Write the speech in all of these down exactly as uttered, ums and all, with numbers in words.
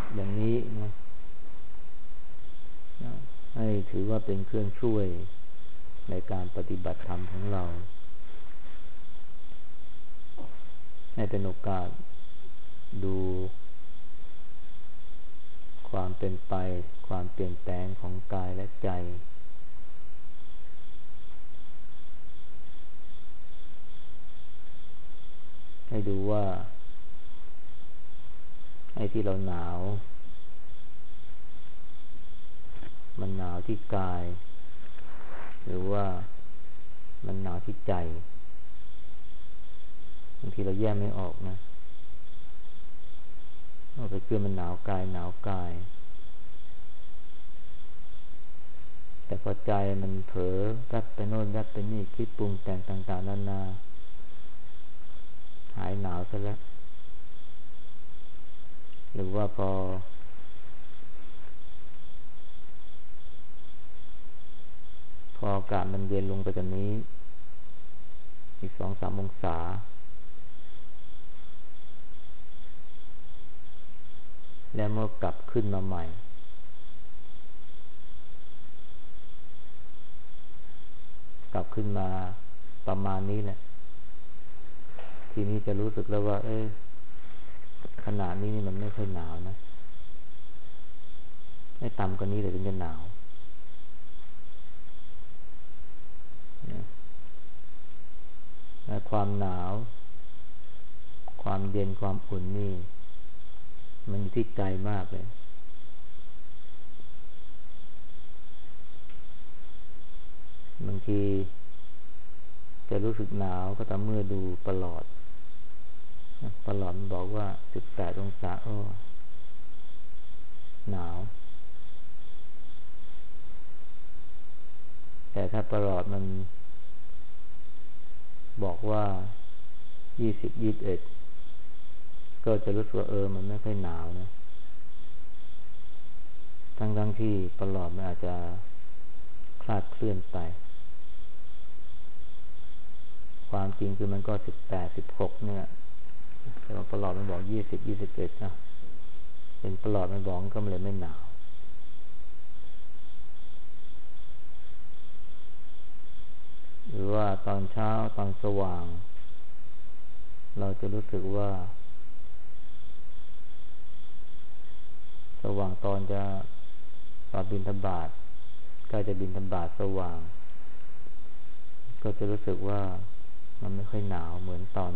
อย่างนี้นะให้ถือว่าเป็นเครื่องช่วยในการปฏิบัติธรรมของเราให้เป็นโอกาสดูความเป็นไปความเปลี่ยนแปลงของกายและใจให้ดูว่าไอ้ที่เราหนาวมันหนาวที่กายหรือว่ามันหนาวที่ใจบางทีเราแยกไม่ออกนะเราไปคือมันหนาวกายหนาวกายแต่พอใจมันเผลอรัดไปโน่นรัดไปนี่คิดปรุงแต่งต่างๆนานาหายหนาวซะแล้วหรือว่าพอพออากาศมันเย็นลงไปกว่านี้อีกสองสามองศาแล้วเมื่อกลับขึ้นมาใหม่กลับขึ้นมาประมาณนี้แหละทีนี้จะรู้สึกแล้วว่าเอ้ยขนาดนี้นี่มันไม่ค่อยหนาวนะให้ต่ำกว่านี้เลยถึงจะหนาวและความหนาวความเย็นความอุ่นนี่มันอยู่ที่ใจมากเลยบางทีจะรู้สึกหนาวก็ต่อเมื่อดูประหลอดประหลอดมันบอกว่าสิบแปดองศาโอ้หนาวแต่ถ้าประหลอดมันบอกว่ายี่สิบ ยี่สิบเอ็ดก็จะรู้สึกว่าเออมันไม่ค่อยหนาวนะทั้งๆที่ประหลอดมันอาจจะคลาดเคลื่อนไปความจริงคือมันก็สิบแปด สิบหกเนี่ยแต่ว่าประหลอดมันบอกยี่สิบ ยี่สิบเอ็ดนะเป็นประหลอดมันบอกก็เลยไม่หนาวหรือว่าตอนเช้าตอนสว่างเราจะรู้สึกว่าสว่างตอนจะตอนบิณฑบาตใกล้จะบิณฑบาตสว่างก็จะรู้สึกว่ามันไม่ค่อยหนาวเหมือนตอน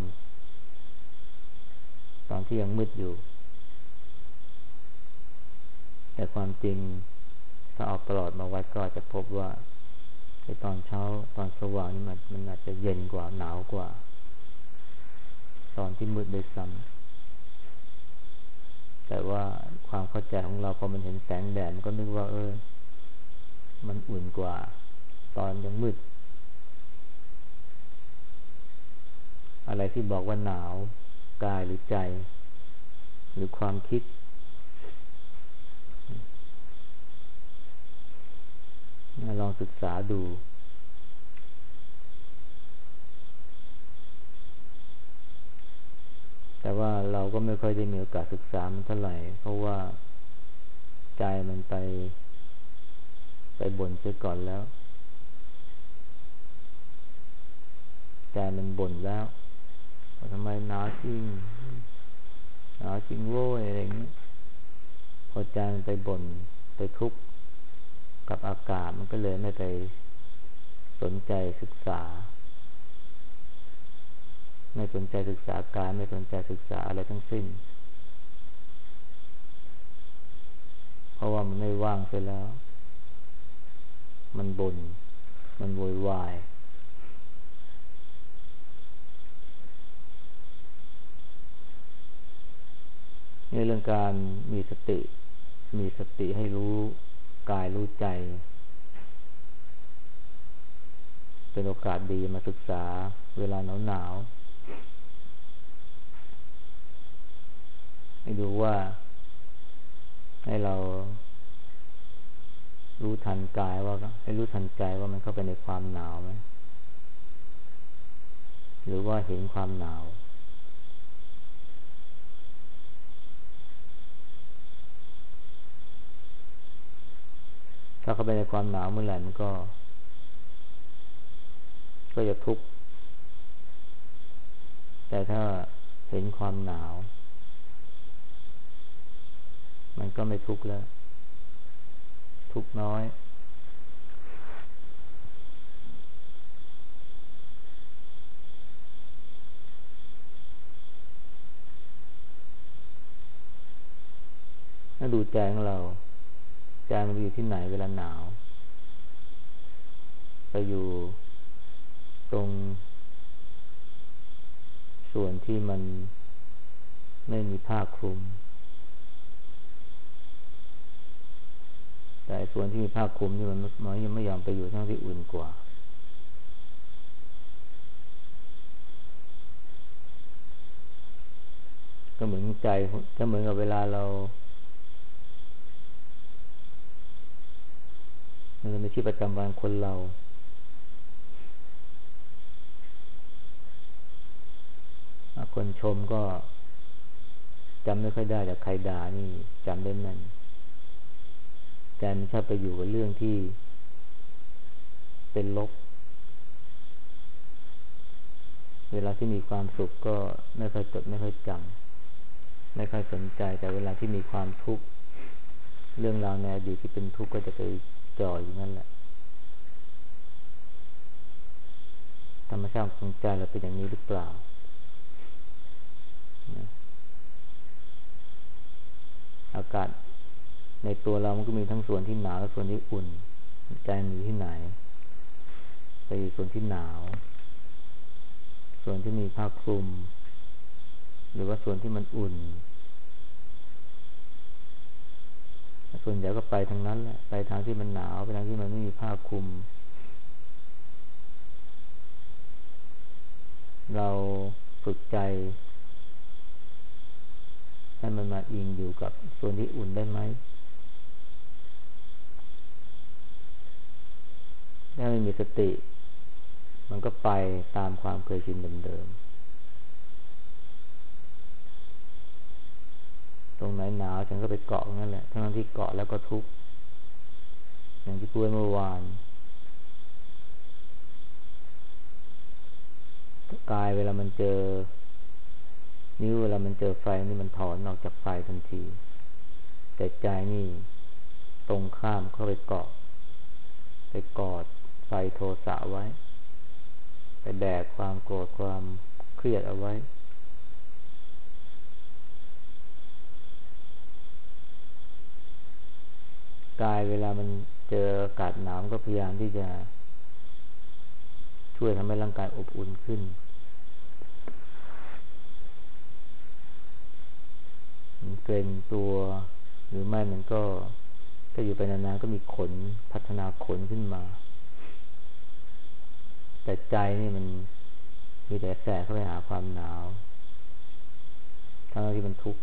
ตอนที่ยังมืดอยู่แต่ความจริงถ้าเอาประหลอดมาวัดก็จะพบว่าในตอนเช้าตอนสว่างนี่มันมันอาจจะเย็นกว่าหนาวกว่าตอนที่มืดด้วยซ้ำแต่ว่าความเข้าใจของเราพอมันเห็นแสงแดดมันก็นึกว่าเออมันอุ่นกว่าตอนยังมืดอะไรที่บอกว่าหนาวกายหรือใจหรือความคิดลองศึกษาดูแต่ว่าเราก็ไม่ค่อยได้มีโอกาสศึกษามันเท่าไหร่เพราะว่าใจมันไปไปบ่นเสียก่อนแล้วใจมันบ่นแล้วว่าทำไมหนาวจริงหนาวจริงโว้ยอะไรอย่างนี้พอใจมันไปบ่นไปทุกข์กับอากาศมันก็เลยไม่ไปสนใจศึกษาไม่สนใจศึกษากายไม่สนใจศึกษาอะไรทั้งสิ้นเพราะว่ามันไม่ว่างเสียแล้วมันบ่นมันโวยวายในเรื่องการมีสติมีสติให้รู้กายรู้ใจเป็นโอกาสดีมาศึกษาเวลาหนาวหนาวให้ดูว่าให้เรารู้ทันกายว่าให้รู้ทันใจว่ามันเข้าไปในความหนาวไหมหรือว่าเห็นความหนาวถ้าเข้าไปในความหนาวเมื่อไหร่มันก็ก็จะทุกข์แต่ถ้าเห็นความหนาวมันก็ไม่ทุกข์แล้วทุกข์น้อยถ้าดูใจของเราใจมันอยู่ที่ไหนเวลาหนาวไปอยู่ตรงส่วนที่มันไม่มีผ้าคลุมแต่ส่วนที่มีผ้าคลุมนี่มันมันยังไม่ยอมไปอยู่ทั้งที่อุ่นกว่าก็เหมือนใจก็เหมือนกับเวลาเราในชีวิตประจำวันคนเราคนชมก็จำไม่ค่อยได้แต่ใครด่านี่จำได้แม่นแต่มันชอบไปอยู่กับเรื่องที่เป็นลบเวลาที่มีความสุขก็ไม่ค่อยจดไม่ค่อยจำไม่ค่อยสนใจแต่เวลาที่มีความทุกข์เรื่องราวในอดีตที่เป็นทุกข์ก็จะไปจ่ออยู่นั่นแหละธรรมชาติของใจเราเป็นอย่างนี้หรือเปล่าอากาศในตัวเรามันก็มีทั้งส่วนที่หนาวและส่วนที่อุ่นใจมันอยู่ที่ไหนไปอยู่ส่วนที่หนาวส่วนที่มีผ้าคลุมหรือว่าส่วนที่มันอุ่นส่วนใหญ่ก็ไปทางนั้นแหละไปทางที่มันหนาวไปทางที่มันไม่มีผ้าคลุมเราฝึกใจให้มันมาอิงอยู่กับส่วนที่อุ่นได้ไหมถ้าไม่มีสติมันก็ไปตามความเคยชินเดิมๆตรงไหนหนาวฉันก็ไปเกาะนั่นแหละทั้งที่เกาะแล้วก็ทุกข์อย่างที่พูดเมื่อวานกายเวลามันเจอนิ้วเวลามันเจอไฟนี่มันถอนออกจากไฟทันทีแต่ใจนี่ตรงข้ามเข้าไปเกาะไปกอดไฟโทสะไว้ไปแบกความโกรธความเครียดเอาไว้กายเวลามันเจออากาศหนาวก็พยายามที่จะช่วยทำให้ร่างกายอบอุ่นขึ้นเกร็งตัวหรือไม่มันก็ถ้าอยู่ไปนานๆก็มีขนพัฒนาขนขึ้นมาแต่ใจนี่มันมีแต่แสเข้าไปหาความหนาวทั้งที่มันทุกข์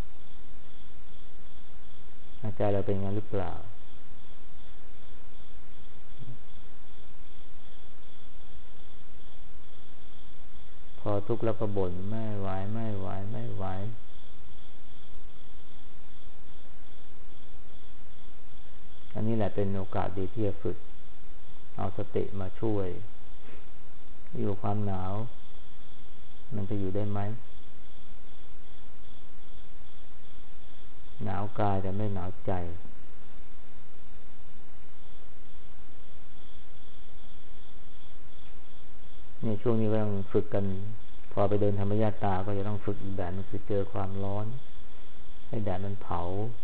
ใจเราเป็นงั้นหรือเปล่าพอทุกข์แล้วก็บ่นไม่ไหวไม่ไหวไม่ไหวอันนี้แหละเป็นโอกาสดีที่จะฝึกเอาสติมาช่วยอยู่ความหนาวมันจะอยู่ได้ไหมหนาวกายแต่ไม่หนาวใจเนี่ยช่วงนี้ก็ต้องฝึกกันพอไปเดินธรรมญาตราก็จะต้องฝึกอีกแบบนึงคือเจอความร้อนให้แดดมันเผา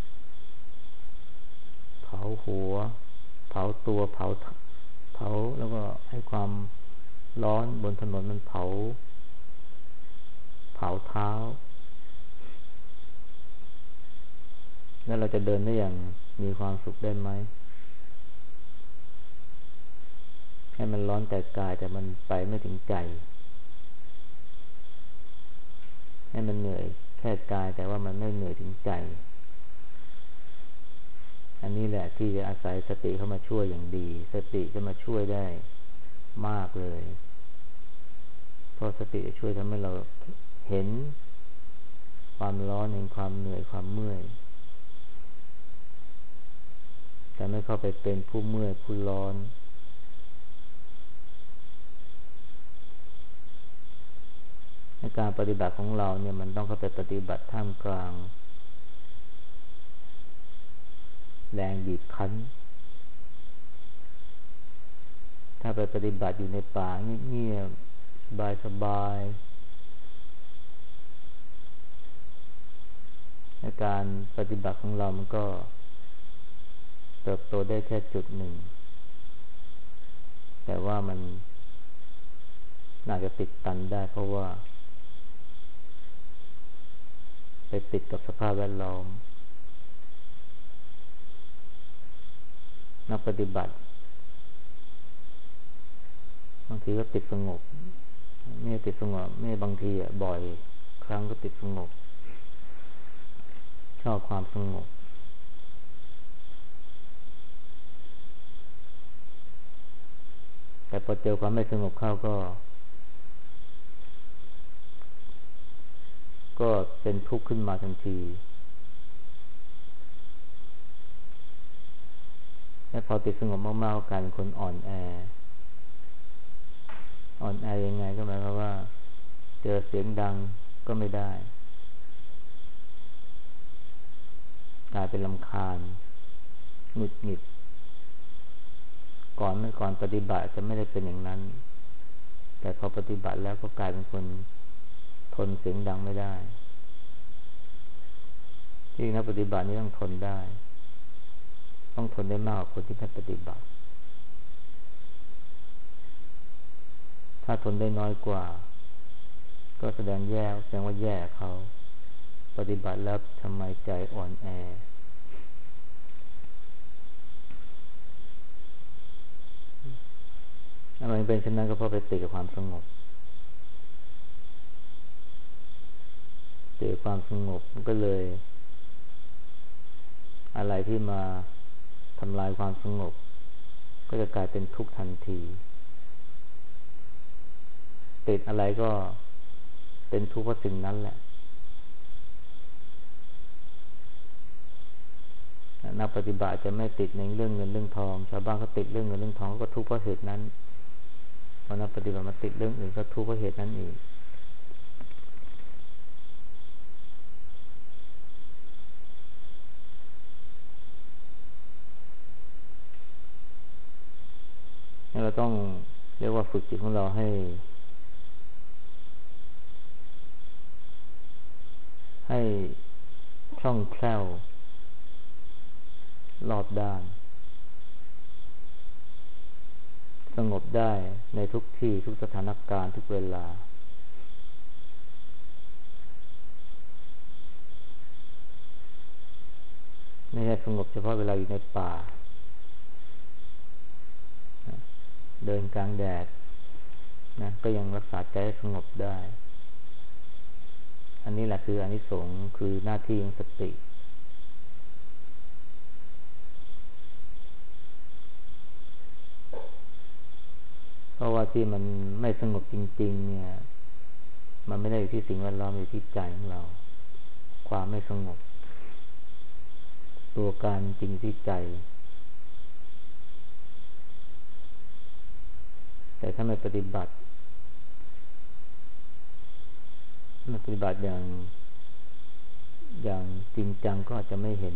เผาหัวเผาตัวเผาเผาแล้วก็ให้ความร้อนบนถนนมันเผาเผาเท้าแล้วเราจะเดินได้อย่างมีความสุขได้ไหมให้มันร้อนแต่กายแต่มันไปไม่ถึงใจให้มันเหนื่อยแค่กายแต่ว่ามันไม่เหนื่อยถึงใจอันนี้แหละที่จะอาศัยสติเข้ามาช่วยอย่างดีสติจะมาช่วยได้มากเลยเพราะสติจะช่วยทำให้เราเห็นความร้อนเห็นความเหนื่อยความเมื่อยแต่ไม่เข้าไปเป็นผู้เมื่อยผู้ร้อนในการปฏิบัติของเราเนี่ยมันต้องเข้าไปปฏิบัติท่ามกลางแรงบีบคั้นถ้าไปปฏิบัติอยู่ในป่าเงียบๆสบายๆในการปฏิบัติของเรามันก็เติบโตได้แค่จุดหนึ่งแต่ว่ามันน่าจะติดตันได้เพราะว่าไปติดกับสภาพแวดล้อมนักปฏิบัติบางทีก็ติดสงบไม่ติดสงบไม่บางทีอ่ะบ่อยครั้งก็ติดสงบชอบความสงบแต่พอเจอความไม่สงบเข้าก็ก็เป็นทุกข์ขึ้นมาทันทีและพอติดสงบมากๆก็กลายเป็นคนอ่อนแออ่อนแอยังไงก็หมายความว่าเจอเสียงดังก็ไม่ได้กลายเป็นรำคาญหงุดหงิดก่อนเมื่อก่อนปฏิบัติจะไม่ได้เป็นอย่างนั้นแต่พอปฏิบัติแล้วก็กลายเป็นคนทนเสียงดังไม่ได้ที่นักปฏิบัตินี่ต้องทนได้ต้องทนได้มากกว่าคนที่ไม่ปฏิบัติถ้าทนได้น้อยกว่าก็แสดงแย่แสดงว่าแย่เขาปฏิบัติแล้วทำไมใจอ่อนแออะไรเป็นเช่นนั้นก็เพราะไปติดกับความสงบติดกับความสงบมันก็เลยอะไรที่มาทำลายความสงบก็จะกลายเป็นทุกข์ทันทีติดอะไรก็เป็นทุกข์เพราะสิ่งนั้นแหละนักปฏิบัติจะไม่ติดในเรื่องเงินเรื่องทองชาวบ้านเขาติดเรื่องเงินเรื่องทองก็ทุกข์เพราะเหตุนั้นพอนักปฏิบัติมาติดเรื่องอื่นก็ทุกข์เพราะเหตุนั้นอีกเราต้องเรียกว่าฝึกจิตของเราให้ให้คล่องแคล่วรอบด้านสงบได้ในทุกที่ทุกสถานการณ์ทุกเวลาไม่ใช่สงบเฉพาะเวลาอยู่ในป่าเดินกลางแดดนะก็ยังรักษาใจให้สงบได้อันนี้แหละคืออานิสงส์คือหน้าที่ของสติเพราะว่าที่มันไม่สงบจริงๆเนี่ยมันไม่ได้อยู่ที่สิ่งแวดล้อมอยู่ที่ใจของเราความไม่สงบตัวการจริงที่ใจแต่ถ้าไม่ปฏิบัติไม่ปฏิบัติอย่างอย่างจริงจังก็อาจจะไม่เห็น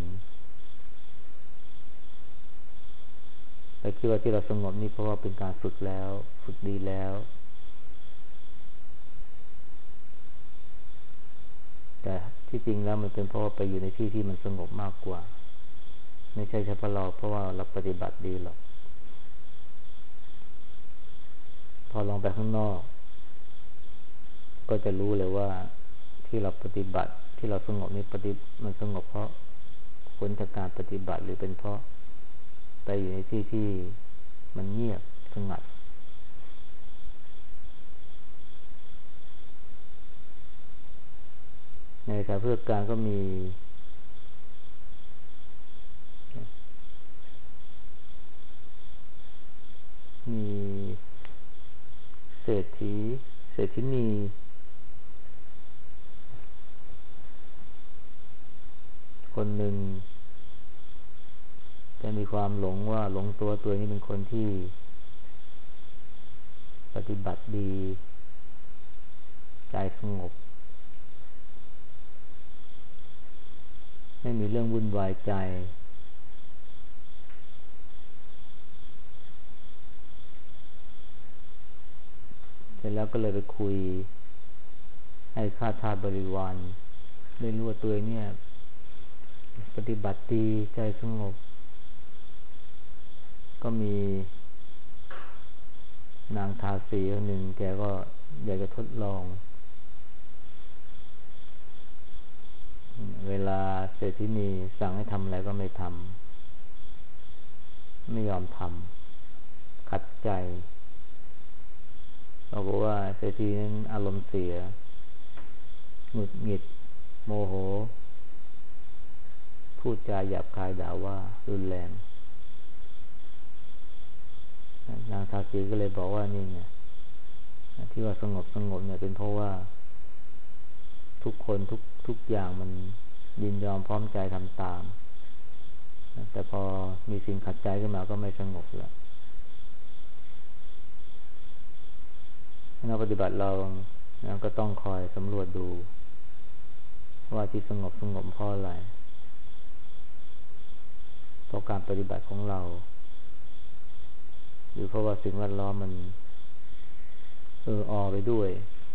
แต่คิดว่าที่เราสงบนี่เพราะว่าเป็นการฝึกแล้วฝึกดีแล้วแต่ที่จริงแล้วมันเป็นเพราะว่าไปอยู่ในที่ที่มันสงบมากกว่าไม่ใช่เฉพาะเราเพราะว่าเราปฏิบัติดีหรอกพอลองไปข้างนอกก็จะรู้เลยว่าที่เราปฏิบัติที่เราสงบนี้ปฏิมันสงบเพราะผลจากการปฏิบัติหรือเป็นเพราะไปอยู่ในที่ที่มันเงียบสงัดในสายเพื่อการก็มีมีเศรษฐีเศรษฐินีคนหนึ่งไปจะมีความหลงว่าหลงตัวตัวนี้เป็นคนที่ปฏิบัติดีใจสงบไม่มีเรื่องวุ่นวายใจเสร็จแล้วก็เลยไปคุยให้ข้าทาสบริวารได้รู้ว่าตัวเนี่ยปฏิบัติดีใจสงบก็มีนางทาสีคนหนึ่งแกก็อยากจะทดลองเวลาเศรษฐินีสั่งให้ทำอะไรก็ไม่ทำไม่ยอมทำขัดใจบอกว่าเศรษฐีนั้นอารมณ์เสียหงุดหงิดโมโหพูดจาหยาบคายด่าว่ารุนแรงนางทาสีก็เลยบอกว่านี่เนี่ยที่ว่าสงบสงบเนี่ยเป็นเพราะว่าทุกคนทุกทุกอย่างมันยินยอมพร้อมใจทำตามแต่พอมีสิ่งขัดใจขึ้นมาก็ไม่สงบแล้วนักปฏิบัติเรานะก็ต้องคอยสำรวจดูว่าที่สงบสงบเพราะอะไรเพราะการปฏิบัติของเราหรือเพราะว่าสิ่งแวดล้อมมันเออออไปด้วย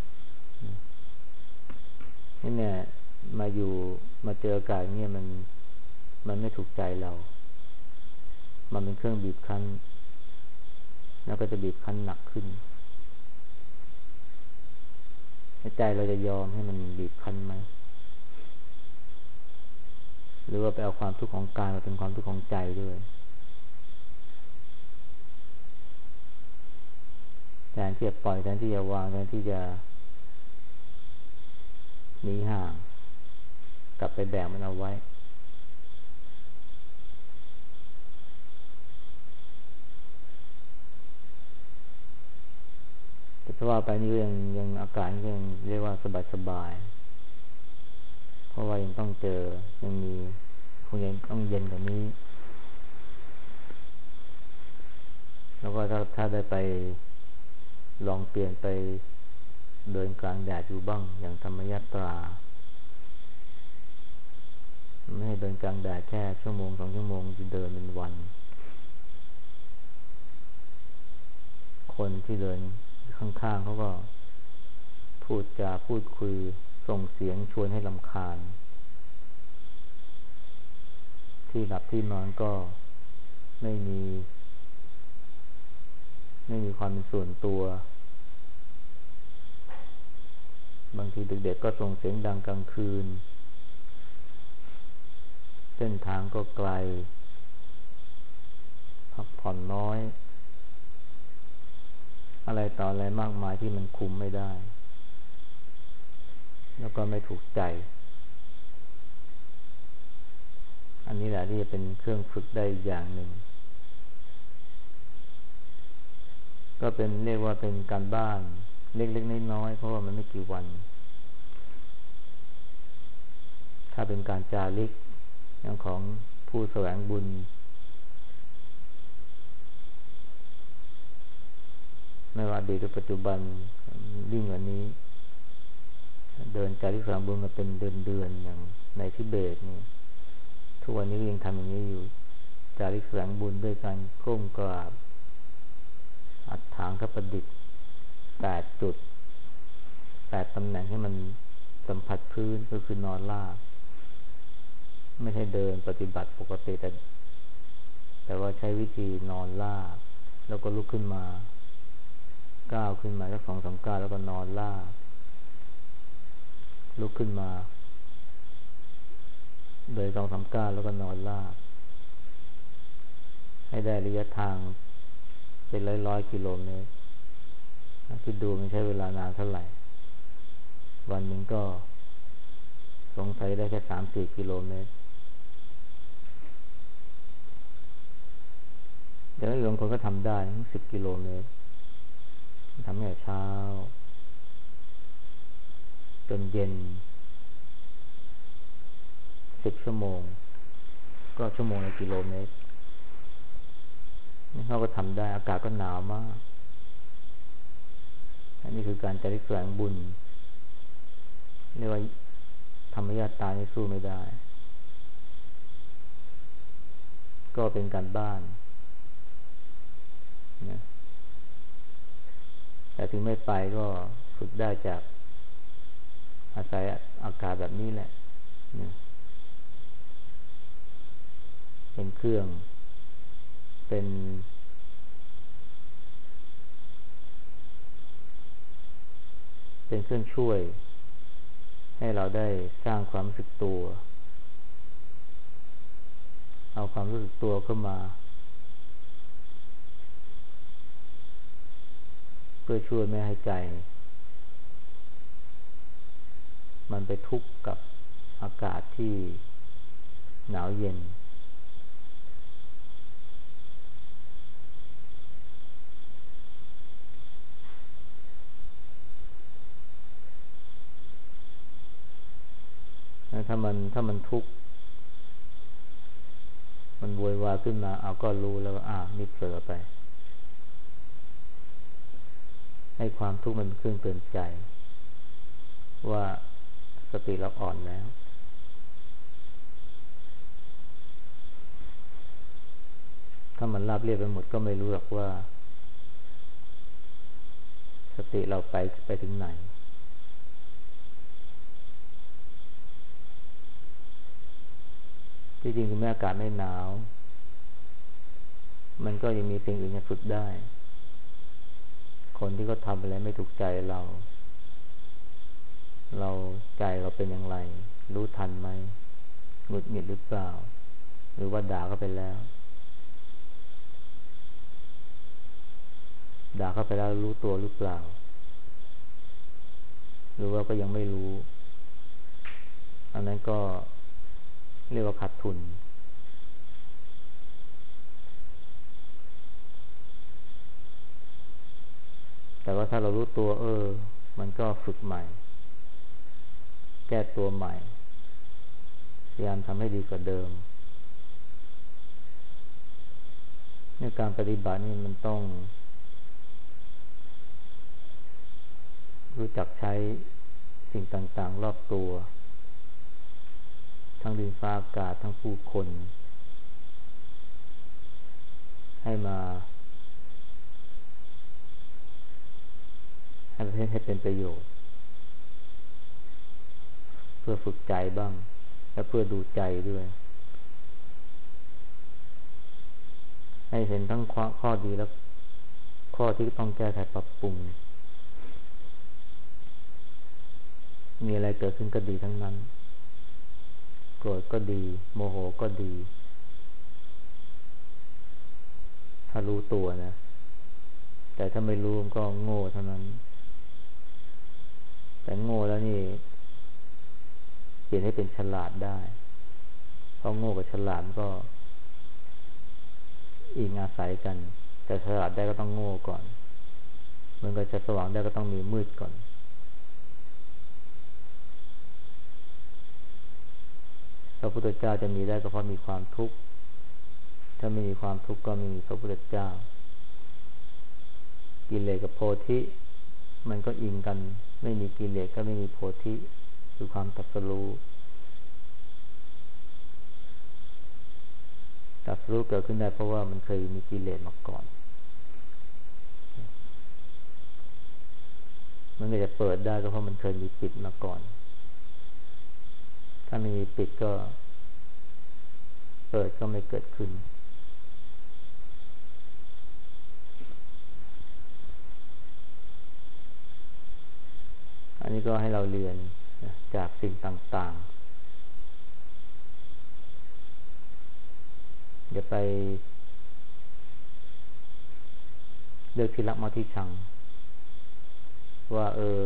นี่เนี่ยมาอยู่มาเจออากาศเนี่ยมันมันไม่ถูกใจเรามันเป็นเครื่องบีบคั้นแล้วก็จะบีบคั้นหนักขึ้นใจเราจะยอมให้มันบีบคั้นไหมหรือว่าไปเอาความทุกข์ของกายมาเป็นความทุกข์ของใจด้วยแทนที่จะปล่อยแทนที่จะวางแทนที่จะหนีห่างกลับไปแบกมันเอาไว้แต่ถ้าว่าไปนี่ยังยังอากาศยังเรียกว่าสบายๆเพราะว่ายังต้องเจอยังมีคงยังต้องเย็นกว่านี้แล้วก็ถ้าถ้าได้ไปลองเปลี่ยนไปเดินกลางแดดอยู่บ้างอย่างธรรมยัตราไม่ให้เดินกลางแดดแค่ชั่วโมงสองชั่วโมงจะเดินเป็นวันคนที่เดินข้างๆเขาก็พูดจาพูดคุยส่งเสียงชวนให้รำคาญที่หลับที่นอนก็ไม่มีไม่มีความเป็นส่วนตัวบางทีเด็กๆก็ส่งเสียงดังกลางคืนเส้นทางก็ไกลพักผ่อนน้อยอะไรต่ออะไรมากมายที่มันคุมไม่ได้แล้วก็ไม่ถูกใจอันนี้แหละที่จะเป็นเครื่องฝึกได้อย่างหนึ่งก็เป็นเรียกว่าเป็นการบ้านเล็กๆน้อยๆเพราะว่ามันไม่กี่วันถ้าเป็นการจาริกอย่างของผู้แสวงบุญไม่ว่าอดีตหรือปัจจุบันยิ่งกว่านี้เดินจาริกแสวงบุญมาเป็นเดือนๆอย่างในทิเบตนี่ทุกวันนี้ก็ยังทำอย่างนี้อยู่จาริกแสวงบุญด้วยการก้มกราบอัฐถางคประดิษฐ์แปดจุดแปดตำแหน่งให้มันสัมผัสพื้นก็คือนอนราบไม่ใช่เดินปฏิบัติปกติแต่แต่ว่าใช้วิธีนอนราบแล้วก็ลุกขึ้นมาก้าวขึ้นมาสักสองสามก้าวแล้วก็นอนราบลุกขึ้นมาเดินสองสามก้าวแล้วก็นอนราบให้ได้ระยะทางเป็นร้อยร้อยกิโลเมตรคิดดูมันใช้เวลานานเท่าไหร่วันหนึ่งก็สงสัยได้แค่สามสี่กิโลเมตรแต่บางคนก็ทำได้ทั้งสิบกิโลเมตรทำตั้งแต่เช้าจนเย็นสิบชั่วโมงก็ชั่วโมงละกิโลเมตรเขาก็ทำได้อากาศก็หนาวมากอันนี้คือการจาริกแสวงบุญเรียกว่าธรรมญาตานี่สู้ไม่ได้ก็เป็นการบ้านนะแต่ถึงไม่ไปก็ฝึกได้จากอาศัยอากาศแบบนี้แหละนะเป็นเครื่องเป็นเป็นเครื่องช่วยให้เราได้สร้างความรู้สึกตัวเอาความรู้สึกตัวเข้ามาเพื่อช่วยไม่ให้ใจมันไปทุกข์กับอากาศที่หนาวเย็นถ้ามันถ้ามันทุกข์มันโวยวายขึ้นมาเอาก็รู้แล้วว่าอ่านี่เผลอไปให้ความทุกข์มันเป็นเครื่องเตือนใจว่าสติเราอ่อนแล้วถ้ามันราบเรียบไปหมดก็ไม่รู้หรอกว่าสติเราไปไปถึงไหนที่จริงคือแม้อากาศไม่หนาวมันก็ยังมีสิ่งอื่นจะฝึกได้คนที่เขาทำอะไรไม่ถูกใจเราเราใจเราเป็นอย่างไรรู้ทันไหมหงุดหงิดหรือเปล่าหรือว่าด่าเขาไปแล้วด่าเขาไปแล้วรู้ตัวหรือเปล่าหรือว่าก็ยังไม่รู้อันนั้นก็เรียกว่าขาดทุนแต่ว่าถ้าเรารู้ตัวเออมันก็ฝึกใหม่แก้ตัวใหม่พยายามทำให้ดีกว่าเดิมในการปฏิบัตินี่มันต้องรู้จักใช้สิ่งต่างๆรอบตัวทั้งดินฟ้าอากาศทั้งผู้คนให้มาให้ให้เป็นประโยชน์เพื่อฝึกใจบ้างและเพื่อดูใจด้วยให้เห็นทั้งข้อดีและข้อที่ต้องแก้ไขปรับปรุงมีอะไรเกิดขึ้นก็ดีทั้งนั้นโกรธก็ดีโมโหก็ดีถ้ารู้ตัวนะแต่ถ้าไม่รู้ก็โง่เท่านั้นแต่โง่แล้วนี่เปลี่ยนให้เป็นฉลาดได้เพราะโง่กับฉลาดก็อิงอาศัยกันแต่ฉลาดได้ก็ต้องโง่ก่อนเหมือนกับจะสว่างได้ก็ต้องมีมืดก่อนพระพุทธเจ้าจะมีได้ก็เพราะมีความทุกข์ถ้าไม่มีความทุกข์ก็ไม่มีพระพุทธเจ้ากิเลสกับโพธิมันก็อิงกันไม่มีกิเลสก็ไม่มีโพธิคือความตรัสรู้ตรัสรู้เกิดขึ้นได้เพราะว่ามันเคยมีกิเลสมาก่อนมันก็จะเปิดได้ก็เพราะมันเคยมีปิดมาก่อนถ้าไม่มีปิดก็เปิดก็ไม่เกิดขึ้นอันนี้ก็ให้เราเรียนจากสิ่งต่างๆอย่าไปเลือกที่รักมาที่ชังว่าเออ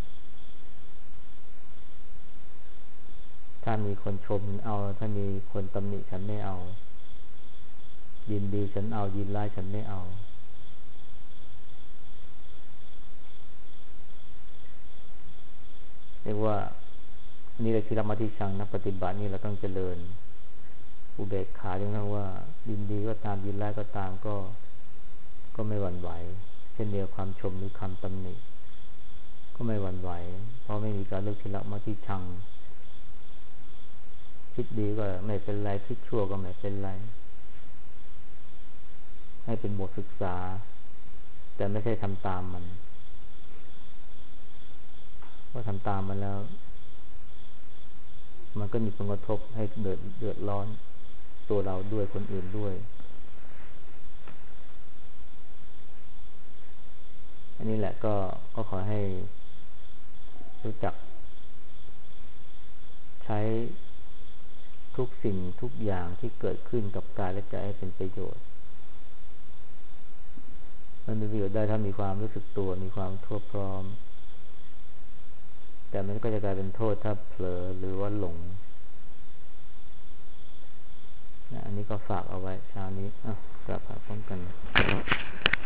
ถ้ามีคนชมฉันเอาถ้ามีคนตำหนิฉันไม่เอายินดีฉันเอายินร้ายฉันไม่เอาเรียกว่านี่เลยคือธรรมะที่ชังนักปฏิบัตินี่เราต้องเจริญอุเบกขาเรื่องนั้นว่ายินดีก็ตามยินร้ายก็ตามก็ก็ไม่หวั่นไหวเช่นเดียวความชมหรือคำตำหนิก็ไม่หวั่นไหวเพราะไม่มีการเลือกที่รักมักที่ชังคิดดีก็ไม่เป็นไรคิดชั่วก็ไม่เป็นไรให้เป็นบทศึกษาแต่ไม่ใช่ทำตามมันเพราะทำตามมันแล้วมันก็มีผลกระทบให้เดือดเดือดร้อนตัวเราด้วยคนอื่นด้วยอันนี้แหละก็ก็ขอให้รู้จักใช้ทุกสิ่งทุกอย่างที่เกิดขึ้นกับกายและใจให้เป็นประโยชน์มันเป็นประโยชน์ได้ถ้ามีความรู้สึกตัวมีความทั่วพร้อมแต่มันก็จะกลายเป็นโทษถ้าเผลอหรือว่าหลงนะอันนี้ก็ฝากเอาไว้เช้านี้อ่ะครับ